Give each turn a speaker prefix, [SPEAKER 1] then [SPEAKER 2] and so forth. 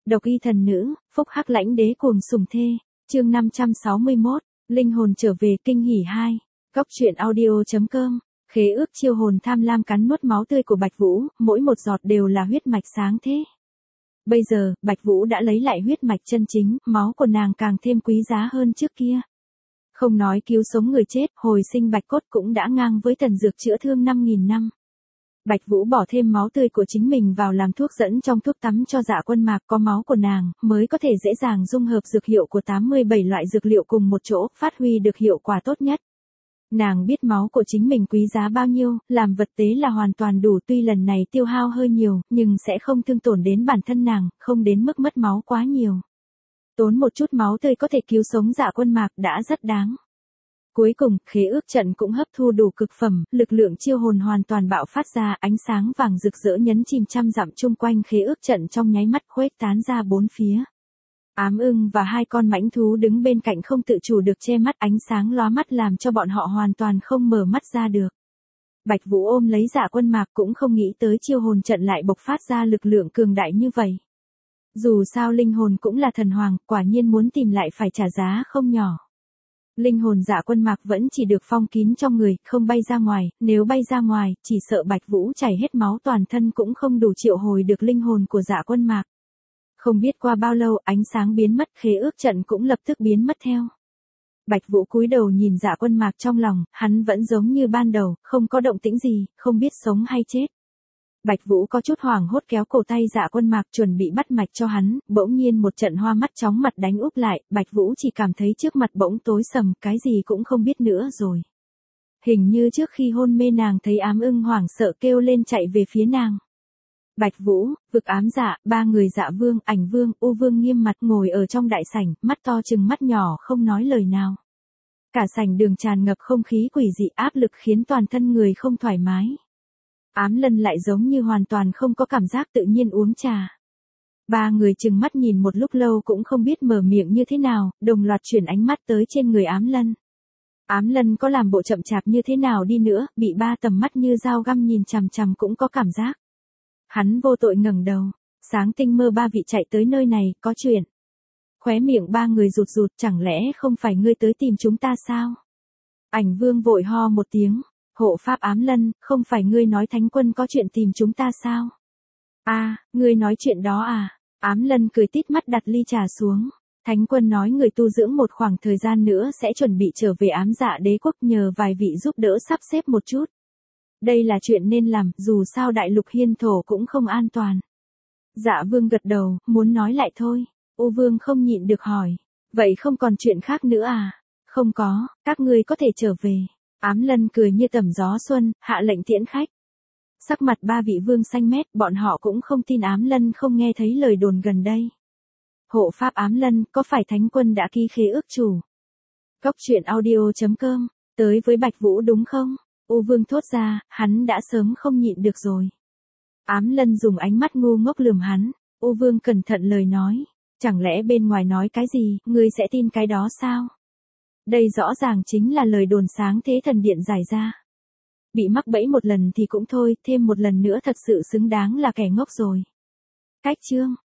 [SPEAKER 1] Độc y thần nữ, phúc hắc lãnh đế cuồng sủng thê. Chương 561, linh hồn trở về kinh hỉ 2. Góc truyện audio.com. Khế ước chiêu hồn tham lam cắn nuốt máu tươi của Bạch Vũ, mỗi một giọt đều là huyết mạch sáng thế. Bây giờ, Bạch Vũ đã lấy lại huyết mạch chân chính, máu của nàng càng thêm quý giá hơn trước kia. Không nói cứu sống người chết, hồi sinh bạch cốt cũng đã ngang với thần dược chữa thương 5.000 năm. Bạch Vũ bỏ thêm máu tươi của chính mình vào làm thuốc dẫn trong thuốc tắm cho Dạ Quân Mạc, có máu của nàng, mới có thể dễ dàng dung hợp dược hiệu của 87 loại dược liệu cùng một chỗ, phát huy được hiệu quả tốt nhất. Nàng biết máu của chính mình quý giá bao nhiêu, làm vật tế là hoàn toàn đủ, tuy lần này tiêu hao hơi nhiều, nhưng sẽ không thương tổn đến bản thân nàng, không đến mức mất máu quá nhiều. Tốn một chút máu tươi có thể cứu sống Dạ Quân Mạc đã rất đáng. Cuối cùng, khế ước trận cũng hấp thu đủ cực phẩm, lực lượng chiêu hồn hoàn toàn bạo phát ra, ánh sáng vàng rực rỡ nhấn chìm trăm dặm chung quanh khế ước trận trong nháy mắt khuếch tán ra bốn phía. Ám ưng và hai con mãnh thú đứng bên cạnh không tự chủ được che mắt, ánh sáng lóa mắt làm cho bọn họ hoàn toàn không mở mắt ra được. Bạch Vũ ôm lấy Dạ Quân Mạc cũng không nghĩ tới chiêu hồn trận lại bộc phát ra lực lượng cường đại như vậy. Dù sao linh hồn cũng là thần hoàng, quả nhiên muốn tìm lại phải trả giá không nhỏ. Linh hồn Dạ Quân Mạc vẫn chỉ được phong kín trong người, không bay ra ngoài, nếu bay ra ngoài, chỉ sợ Bạch Vũ chảy hết máu toàn thân cũng không đủ triệu hồi được linh hồn của Dạ Quân Mạc. Không biết qua bao lâu, ánh sáng biến mất, khế ước trận cũng lập tức biến mất theo. Bạch Vũ cúi đầu nhìn Dạ Quân Mạc trong lòng, hắn vẫn giống như ban đầu, không có động tĩnh gì, không biết sống hay chết. Bạch Vũ có chút hoảng hốt kéo cổ tay Dạ Quân Mạc chuẩn bị bắt mạch cho hắn, bỗng nhiên một trận hoa mắt chóng mặt đánh úp lại, Bạch Vũ chỉ cảm thấy trước mặt bỗng tối sầm, cái gì cũng không biết nữa rồi. Hình như trước khi hôn mê nàng thấy ám ưng hoảng sợ kêu lên chạy về phía nàng. Bạch Vũ, vực ám dạ, ba người Dạ Vương, Ảnh Vương, U Vương nghiêm mặt ngồi ở trong đại sảnh, mắt to trừng mắt nhỏ không nói lời nào. Cả sảnh đường tràn ngập không khí quỷ dị, áp lực khiến toàn thân người không thoải mái. Ám Lân lại giống như hoàn toàn không có cảm giác, tự nhiên uống trà. Ba người trừng mắt nhìn một lúc lâu cũng không biết mở miệng như thế nào, đồng loạt chuyển ánh mắt tới trên người Ám Lân. Ám Lân có làm bộ chậm chạp như thế nào đi nữa, bị ba tầm mắt như dao găm nhìn chằm chằm cũng có cảm giác. Hắn vô tội ngẩng đầu, sáng tinh mơ ba vị chạy tới nơi này, có chuyện. Khóe miệng ba người rụt rụt, chẳng lẽ không phải ngươi tới tìm chúng ta sao? Ảnh Vương vội ho một tiếng, hộ pháp Ám Lân, không phải ngươi nói Thánh Quân có chuyện tìm chúng ta sao? À, ngươi nói chuyện đó à? Ám Lân cười tít mắt đặt ly trà xuống. Thánh Quân nói người tu dưỡng một khoảng thời gian nữa sẽ chuẩn bị trở về Ám Dạ Đế quốc, nhờ vài vị giúp đỡ sắp xếp một chút. Đây là chuyện nên làm, dù sao đại lục hiên thổ cũng không an toàn. Dạ Vương gật đầu, muốn nói lại thôi. U Vương không nhịn được hỏi, vậy không còn chuyện khác nữa à? Không có, các ngươi có thể trở về. Ám Lân cười như tầm gió xuân, hạ lệnh tiễn khách. Sắc mặt ba vị vương xanh mét, bọn họ cũng không tin Ám Lân không nghe thấy lời đồn gần đây. Hộ pháp Ám Lân, có phải Thánh Quân đã ký khế ước chủ? Góc truyện audio.com, tới với Bạch Vũ đúng không? U Vương thốt ra, hắn đã sớm không nhịn được rồi. Ám Lân dùng ánh mắt ngu ngốc lườm hắn. U Vương cẩn thận lời nói, chẳng lẽ bên ngoài nói cái gì, ngươi sẽ tin cái đó sao? Đây rõ ràng chính là lời đồn sáng thế thần điện giải ra. Bị mắc bẫy một lần thì cũng thôi, thêm một lần nữa thật sự xứng đáng là kẻ ngốc rồi. Cách chương